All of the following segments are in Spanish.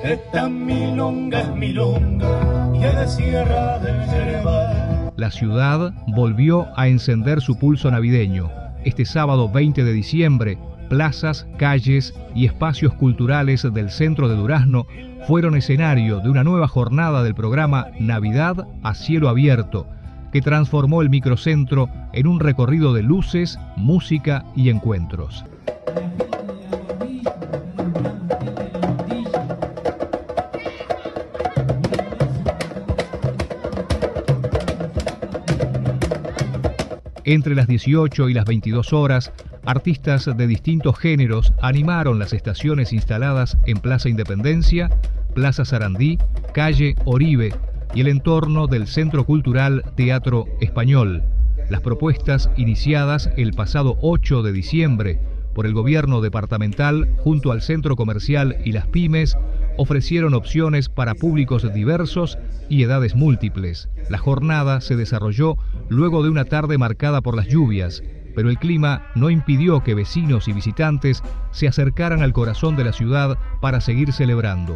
Esta milonga es milonga y a la sierra del Yerbal. La ciudad volvió a encender su pulso navideño. Este sábado 20 de diciembre, plazas, calles y espacios culturales del centro de Durazno fueron escenario de una nueva jornada del programa Navidad a cielo abierto, que transformó el microcentro en un recorrido de luces, música y encuentros. Entre las 18 y las 22 horas, artistas de distintos géneros animaron las estaciones instaladas en Plaza Independencia, Plaza Sarandí, Calle Oribe y el entorno del Centro Cultural Teatro Español. Las propuestas iniciadas el pasado 8 de diciembre por el gobierno departamental junto al Centro Comercial y las pymes ofrecieron opciones para públicos diversos y edades múltiples. La jornada se desarrolló luego de una tarde marcada por las lluvias, pero el clima no impidió que vecinos y visitantes se acercaran al corazón de la ciudad para seguir celebrando.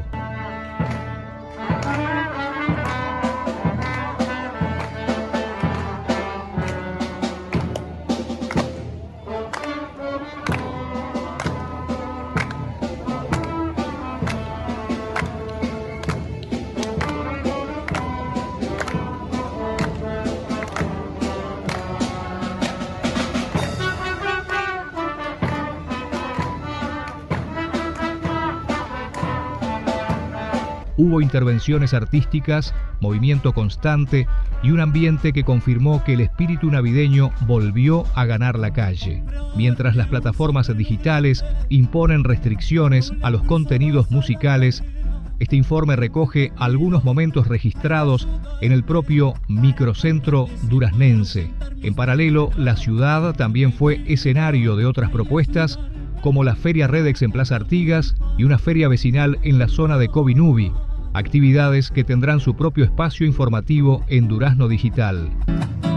Hubo intervenciones artísticas, movimiento constante y un ambiente que confirmó que el espíritu navideño volvió a ganar la calle. Mientras las plataformas digitales imponen restricciones a los contenidos musicales, este informe recoge algunos momentos registrados en el propio microcentro duraznense. En paralelo, la ciudad también fue escenario de otras propuestas, como la Feria Redex en Plaza Artigas y una feria vecinal en la zona de Covinubi, actividades que tendrán su propio espacio informativo en Durazno Digital.